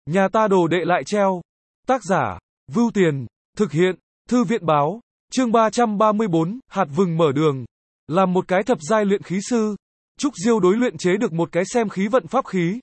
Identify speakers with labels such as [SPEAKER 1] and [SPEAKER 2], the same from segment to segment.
[SPEAKER 1] Nhà ta đồ đệ lại treo. Tác giả, Vưu Tiền, thực hiện, Thư viện báo, chương 334, hạt vừng mở đường. Làm một cái thập giai luyện khí sư, Trúc Diêu đối luyện chế được một cái xem khí vận pháp khí.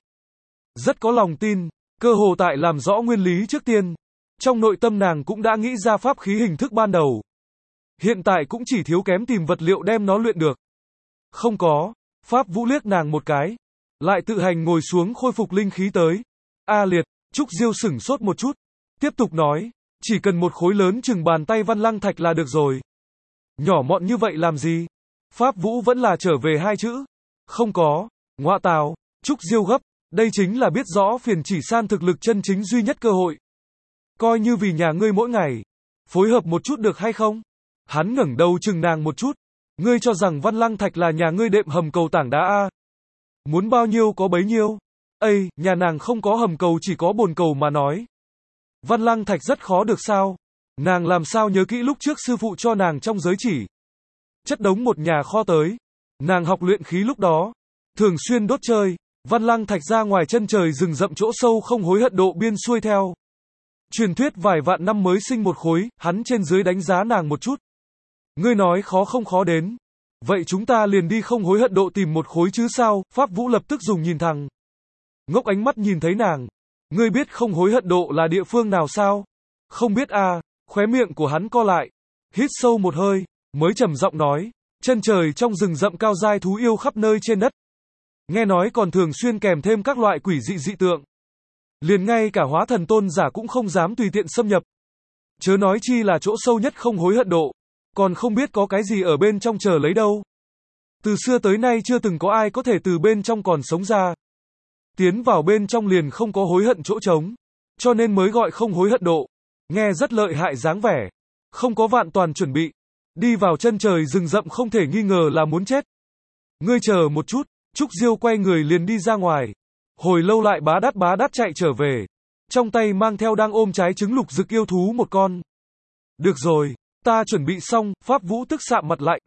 [SPEAKER 1] Rất có lòng tin, cơ hồ tại làm rõ nguyên lý trước tiên. Trong nội tâm nàng cũng đã nghĩ ra pháp khí hình thức ban đầu. Hiện tại cũng chỉ thiếu kém tìm vật liệu đem nó luyện được. Không có, Pháp Vũ liếc nàng một cái, lại tự hành ngồi xuống khôi phục linh khí tới. A liệt, Trúc Diêu sửng sốt một chút, tiếp tục nói, chỉ cần một khối lớn chừng bàn tay văn lăng thạch là được rồi. Nhỏ mọn như vậy làm gì? Pháp Vũ vẫn là trở về hai chữ. Không có, ngọa tào, Trúc Diêu gấp, đây chính là biết rõ phiền chỉ san thực lực chân chính duy nhất cơ hội. Coi như vì nhà ngươi mỗi ngày, phối hợp một chút được hay không? Hắn ngẩng đầu chừng nàng một chút. Ngươi cho rằng văn lăng thạch là nhà ngươi đệm hầm cầu tảng đá a? Muốn bao nhiêu có bấy nhiêu. Ây, nhà nàng không có hầm cầu chỉ có bồn cầu mà nói. Văn lăng thạch rất khó được sao? Nàng làm sao nhớ kỹ lúc trước sư phụ cho nàng trong giới chỉ. Chất đống một nhà kho tới. Nàng học luyện khí lúc đó. Thường xuyên đốt chơi. Văn lăng thạch ra ngoài chân trời rừng rậm chỗ sâu không hối hận độ biên xuôi theo. Truyền thuyết vài vạn năm mới sinh một khối, hắn trên dưới đánh giá nàng một chút. Ngươi nói khó không khó đến. Vậy chúng ta liền đi không hối hận độ tìm một khối chứ sao? Pháp Vũ lập tức dùng nhìn thẳng. Ngốc ánh mắt nhìn thấy nàng. Ngươi biết không hối hận độ là địa phương nào sao? Không biết à, khóe miệng của hắn co lại. Hít sâu một hơi, mới trầm giọng nói. Chân trời trong rừng rậm cao giai thú yêu khắp nơi trên đất. Nghe nói còn thường xuyên kèm thêm các loại quỷ dị dị tượng. Liền ngay cả hóa thần tôn giả cũng không dám tùy tiện xâm nhập. Chớ nói chi là chỗ sâu nhất không hối hận độ. Còn không biết có cái gì ở bên trong chờ lấy đâu. Từ xưa tới nay chưa từng có ai có thể từ bên trong còn sống ra. Tiến vào bên trong liền không có hối hận chỗ trống. Cho nên mới gọi không hối hận độ. Nghe rất lợi hại dáng vẻ. Không có vạn toàn chuẩn bị. Đi vào chân trời rừng rậm không thể nghi ngờ là muốn chết. Ngươi chờ một chút. Trúc Diêu quay người liền đi ra ngoài. Hồi lâu lại bá đát chạy trở về. Trong tay mang theo đang ôm trái trứng lục dực yêu thú một con. Được rồi, ta chuẩn bị xong. Pháp Vũ tức sạm mặt lại.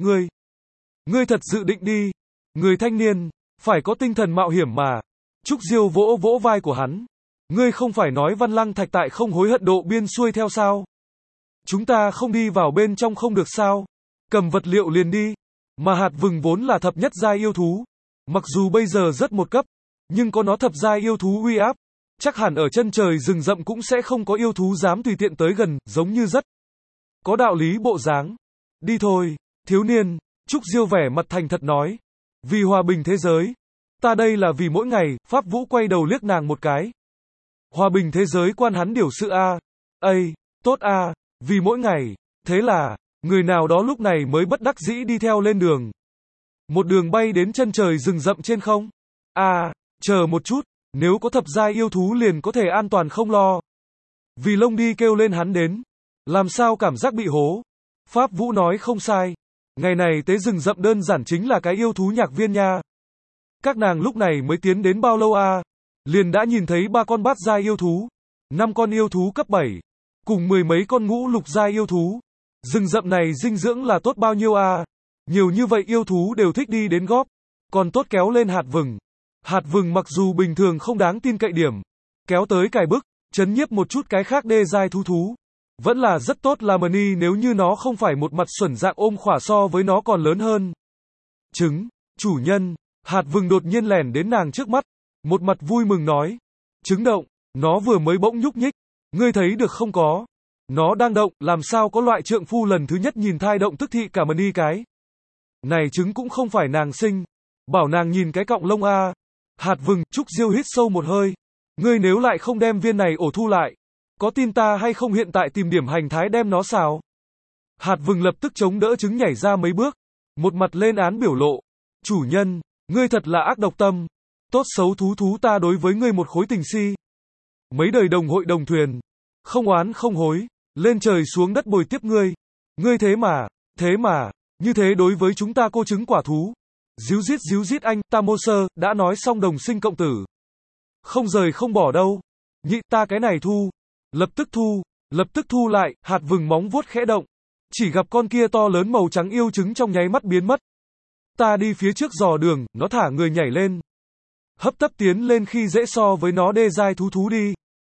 [SPEAKER 1] Ngươi thật dự định đi. Người thanh niên, phải có tinh thần mạo hiểm mà. Trúc Diêu vỗ vỗ vai của hắn. Ngươi không phải nói văn lăng thạch tại không hối hận độ biên xuôi theo sao? Chúng ta không đi vào bên trong không được sao? Cầm vật liệu liền đi. Mà hạt vừng vốn là thập nhất giai yêu thú. Mặc dù bây giờ rất một cấp, nhưng có nó thập giai yêu thú uy áp, chắc hẳn ở chân trời rừng rậm cũng sẽ không có yêu thú dám tùy tiện tới gần, giống như rất có đạo lý bộ dáng. Đi thôi, thiếu niên, Trúc Diêu vẻ mặt thành thật nói. Vì hòa bình thế giới. Ta đây là vì mỗi ngày. Pháp Vũ quay đầu liếc nàng một cái. Hòa bình thế giới quan hắn điều sự a. Ây, tốt a, vì mỗi ngày. Thế là, người nào đó lúc này mới bất đắc dĩ đi theo lên đường. Một đường bay đến chân trời rừng rậm trên không. Chờ một chút, nếu có thập giai yêu thú liền có thể an toàn không lo. Vì Lông đi kêu lên hắn đến. Làm sao cảm giác bị hố? Pháp Vũ nói không sai. Ngày này tế rừng rậm đơn giản chính là cái yêu thú nhạc viên nha. Các nàng lúc này mới tiến đến bao lâu a? Liền đã nhìn thấy 3 con bát giai yêu thú, 5 con yêu thú cấp 7, cùng 10 mấy con ngũ lục giai yêu thú. Rừng rậm này dinh dưỡng là tốt bao nhiêu a? Nhiều như vậy yêu thú đều thích đi đến góp. Còn tốt kéo lên hạt vừng. Hạt vừng mặc dù bình thường không đáng tin cậy điểm. Kéo tới cài bức, chấn nhiếp một chút cái khác đê giai thú. Vẫn là rất tốt là mani nếu như nó không phải một mặt xuẩn dạng ôm khỏa so với nó còn lớn hơn. Trứng, chủ nhân, hạt vừng đột nhiên lẻn đến nàng trước mắt. Một mặt vui mừng nói. Trứng động, nó vừa mới bỗng nhúc nhích. Ngươi thấy được không có? Nó đang động, làm sao có loại trượng phu lần thứ nhất nhìn thai động tức thị cả mani cái. Này trứng cũng không phải nàng sinh. Bảo nàng nhìn cái cọng lông a. Hạt vừng, Trúc Diêu hít sâu một hơi. Ngươi nếu lại không đem viên này ổ thu lại. Có tin ta hay không hiện tại tìm điểm hành thái đem nó xào. Hạt vừng lập tức chống đỡ trứng nhảy ra mấy bước. Một mặt lên án biểu lộ. Chủ nhân, ngươi thật là ác độc tâm. Tốt xấu thú ta đối với ngươi một khối tình si. Mấy đời đồng hội đồng thuyền. Không oán không hối. Lên trời xuống đất bồi tiếp ngươi. Ngươi thế mà. Như thế đối với chúng ta cô trứng quả thú. Díu dít anh, ta mô sơ, đã nói xong đồng sinh cộng tử. Không rời không bỏ đâu. Nhị ta cái này thu. Lập tức thu lại, hạt vừng móng vuốt khẽ động. Chỉ gặp con kia to lớn màu trắng yêu trứng trong nháy mắt biến mất. Ta đi phía trước dò đường, nó thả người nhảy lên. Hấp tấp tiến lên khi dễ so với nó đê giai thú đi.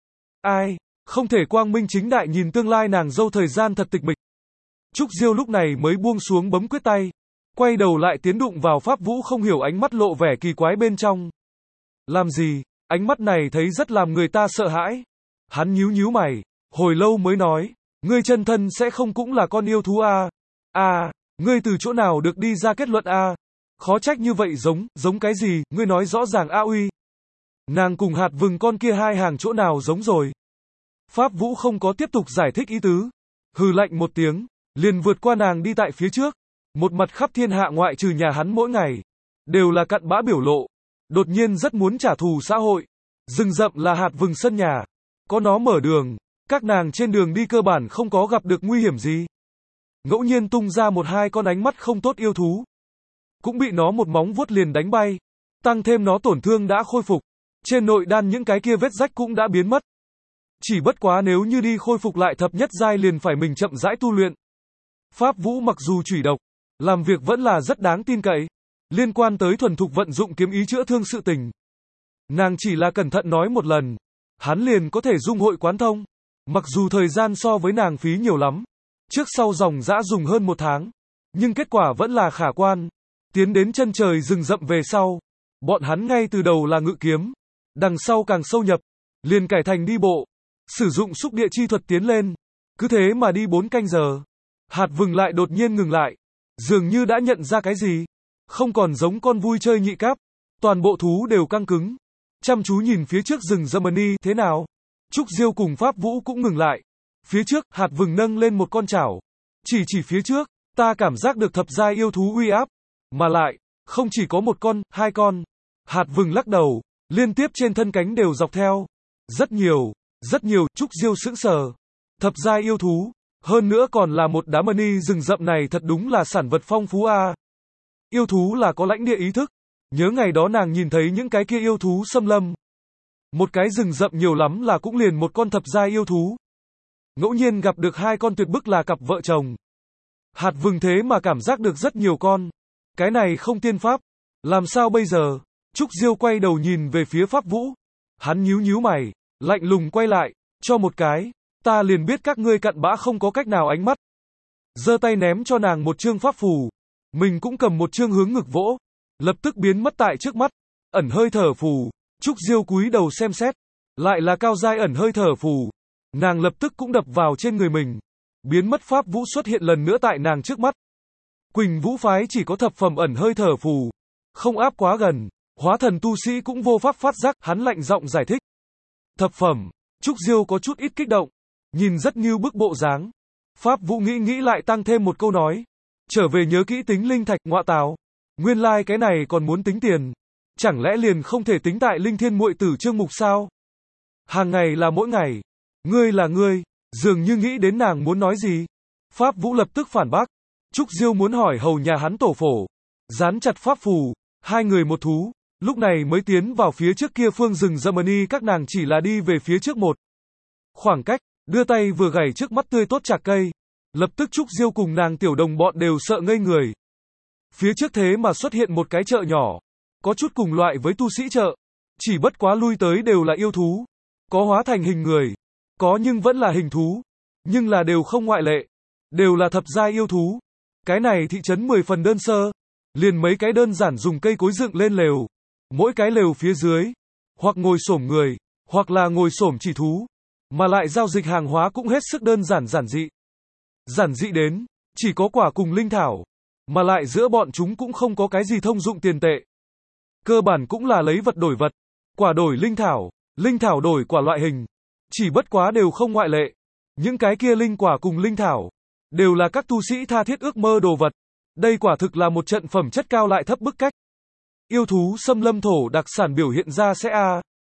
[SPEAKER 1] Ai, không thể quang minh chính đại nhìn tương lai nàng dâu thời gian thật tịch mịch. Trúc Diêu lúc này mới buông xuống bấm quyết tay, quay đầu lại tiến đụng vào Pháp Vũ không hiểu ánh mắt lộ vẻ kỳ quái bên trong. Làm gì, ánh mắt này thấy rất làm người ta sợ hãi. Hắn nhíu nhíu mày, hồi lâu mới nói, ngươi chân thân sẽ không cũng là con yêu thú à? À, ngươi từ chỗ nào được đi ra kết luận à? Khó trách như vậy giống cái gì, ngươi nói rõ ràng a uy. Nàng cùng hạt vừng con kia hai hàng chỗ nào giống rồi. Pháp Vũ không có tiếp tục giải thích ý tứ. Hừ lạnh một tiếng, liền vượt qua nàng đi tại phía trước. Một mặt khắp thiên hạ ngoại trừ nhà hắn mỗi ngày. Đều là cặn bã biểu lộ. Đột nhiên rất muốn trả thù xã hội. Rừng rậm là hạt vừng sân nhà. Có nó mở đường. Các nàng trên đường đi cơ bản không có gặp được nguy hiểm gì. Ngẫu nhiên tung ra một hai con ánh mắt không tốt yêu thú. Cũng bị nó một móng vuốt liền đánh bay. Tăng thêm nó tổn thương đã khôi phục. Trên nội đan những cái kia vết rách cũng đã biến mất. Chỉ bất quá nếu như đi khôi phục lại thập nhất giai liền phải mình chậm rãi tu luyện. Pháp Vũ mặc dù chủy độc, làm việc vẫn là rất đáng tin cậy. Liên quan tới thuần thục vận dụng kiếm ý chữa thương sự tình. Nàng chỉ là cẩn thận nói một lần. Hắn liền có thể dung hội quán thông. Mặc dù thời gian so với nàng phí nhiều lắm. Trước sau dòng dã dùng hơn 1 tháng. Nhưng kết quả vẫn là khả quan. Tiến đến chân trời rừng rậm về sau. Bọn hắn ngay từ đầu là ngự kiếm. Đằng sau càng sâu nhập. Liền cải thành đi bộ. Sử dụng xúc địa chi thuật tiến lên. Cứ thế mà đi 4 canh giờ. Hạt vừng lại đột nhiên ngừng lại. Dường như đã nhận ra cái gì. Không còn giống con vui chơi nhị cáp. Toàn bộ thú đều căng cứng. Chăm chú nhìn phía trước rừng Germany thế nào. Trúc Diêu cùng Pháp Vũ cũng ngừng lại. Phía trước, hạt vừng nâng lên một con chảo. Chỉ phía trước, ta cảm giác được thập giai yêu thú uy áp. Mà lại, không chỉ có một con, 2 con. Hạt vừng lắc đầu, liên tiếp trên thân cánh đều dọc theo. Rất nhiều, Trúc Diêu sững sờ. Thập giai yêu thú, hơn nữa còn là một đám mani rừng rậm này thật đúng là sản vật phong phú a. Yêu thú là có lãnh địa ý thức. Nhớ ngày đó nàng nhìn thấy những cái kia yêu thú xâm lâm. Một cái rừng rậm nhiều lắm là cũng liền một con thập giai yêu thú. Ngẫu nhiên gặp được 2 con tuyệt bức là cặp vợ chồng. Hạt vừng thế mà cảm giác được rất nhiều con. Cái này không tiên pháp. Làm sao bây giờ? Trúc Diêu quay đầu nhìn về phía Pháp Vũ. Hắn nhíu mày, lạnh lùng quay lại, cho một cái. Ta liền biết các ngươi cặn bã không có cách nào ánh mắt. Giơ tay ném cho nàng một chương pháp phù. Mình cũng cầm một chương hướng ngực vỗ. Lập tức biến mất tại trước mắt. Ẩn hơi thở phù. Trúc Diêu cúi đầu xem xét. Lại là cao giai ẩn hơi thở phù. Nàng lập tức cũng đập vào trên người mình. Biến mất Pháp Vũ xuất hiện lần nữa tại nàng trước mắt. Quỳnh Vũ phái chỉ có thập phẩm ẩn hơi thở phù. Không áp quá gần. Hóa thần tu sĩ cũng vô pháp phát giác. Hắn lạnh giọng giải thích. Thập phẩm. Trúc Diêu có chút ít kích động. Nhìn rất như bức bộ dáng. Pháp Vũ nghĩ lại tăng thêm một câu nói. Trở về nhớ kỹ tính linh thạch ngọa tào. Nguyên lai cái này còn muốn tính tiền. Chẳng lẽ liền không thể tính tại linh thiên muội tử chương mục sao? Hàng ngày là mỗi ngày. Ngươi là ngươi. Dường như nghĩ đến nàng muốn nói gì. Pháp Vũ lập tức phản bác. Trúc Diêu muốn hỏi hầu nhà hắn tổ phổ. Dán chặt pháp phù. 2 người một thú. Lúc này mới tiến vào phía trước kia phương rừng Germany các nàng chỉ là đi về phía trước một khoảng cách. Đưa tay vừa gảy trước mắt tươi tốt chạc cây. Lập tức Trúc Diêu cùng nàng tiểu đồng bọn đều sợ ngây người. Phía trước thế mà xuất hiện một cái chợ nhỏ. Có chút cùng loại với tu sĩ chợ. Chỉ bất quá lui tới đều là yêu thú. Có hóa thành hình người. Có nhưng vẫn là hình thú. Nhưng là đều không ngoại lệ. Đều là thập giai yêu thú. Cái này thị trấn 10 phần đơn sơ. Liền mấy cái đơn giản dùng cây cối dựng lên lều. Mỗi cái lều phía dưới. Hoặc ngồi xổm người. Hoặc là ngồi xổm chỉ thú. Mà lại giao dịch hàng hóa cũng hết sức đơn giản giản dị. Giản dị đến. Chỉ có quả cùng linh thảo. Mà lại giữa bọn chúng cũng không có cái gì thông dụng tiền tệ. Cơ bản cũng là lấy vật đổi vật. Quả đổi linh thảo đổi quả loại hình. Chỉ bất quá đều không ngoại lệ. Những cái kia linh quả cùng linh thảo. Đều là các tu sĩ tha thiết ước mơ đồ vật. Đây quả thực là một trận phẩm chất cao lại thấp bức cách. Yêu thú xâm lâm thổ đặc sản biểu hiện ra sẽ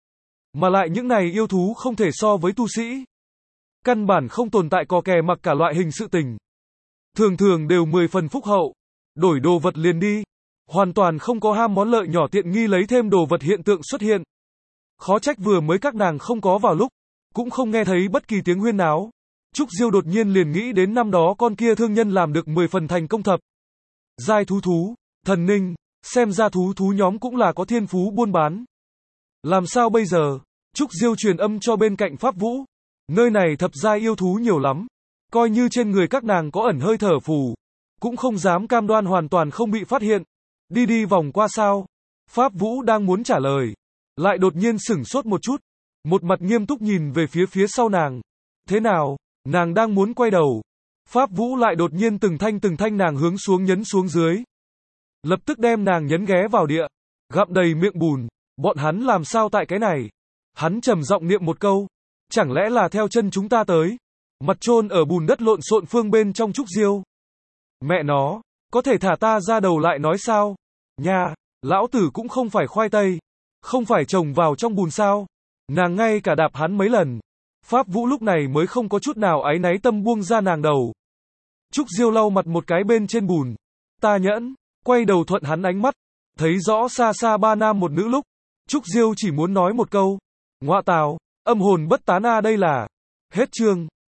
[SPEAKER 1] Mà lại những này yêu thú không thể so với tu sĩ. Căn bản không tồn tại cò kè mặc cả loại hình sự tình. Thường đều 10 phần phúc hậu. Đổi đồ vật liền đi. Hoàn toàn không có ham món lợi nhỏ tiện nghi lấy thêm đồ vật hiện tượng xuất hiện. Khó trách vừa mới các nàng không có vào lúc. Cũng không nghe thấy bất kỳ tiếng huyên náo. Trúc Diêu đột nhiên liền nghĩ đến năm đó con kia thương nhân làm được 10 phần thành công thập giai thú, thần ninh, xem ra thú nhóm cũng là có thiên phú buôn bán. Làm sao bây giờ? Trúc Diêu truyền âm cho bên cạnh Pháp Vũ. Nơi này thập giai yêu thú nhiều lắm. Coi như trên người các nàng có ẩn hơi thở phù, cũng không dám cam đoan hoàn toàn không bị phát hiện. Đi vòng qua sao? Pháp Vũ đang muốn trả lời, lại đột nhiên sửng sốt một chút. Một mặt nghiêm túc nhìn về phía sau nàng. Thế nào? Nàng đang muốn quay đầu. Pháp Vũ lại đột nhiên từng thanh nàng hướng xuống nhấn xuống dưới. Lập tức đem nàng nhấn ghé vào địa, gặm đầy miệng bùn. Bọn hắn làm sao tại cái này? Hắn trầm giọng niệm một câu. Chẳng lẽ là theo chân chúng ta tới? Mặt chôn ở bùn đất lộn xộn phương bên trong Trúc Diêu. Mẹ nó, có thể thả ta ra đầu lại nói sao? Nha, lão tử cũng không phải khoai tây, không phải trồng vào trong bùn sao? Nàng ngay cả đạp hắn mấy lần. Pháp Vũ lúc này mới không có chút nào áy náy tâm buông ra nàng đầu. Trúc Diêu lau mặt một cái bên trên bùn. Ta nhẫn, quay đầu thuận hắn ánh mắt, thấy rõ xa xa ba nam một nữ lúc. Trúc Diêu chỉ muốn nói một câu. Ngoạ tào, âm hồn bất tán a đây là. Hết chương.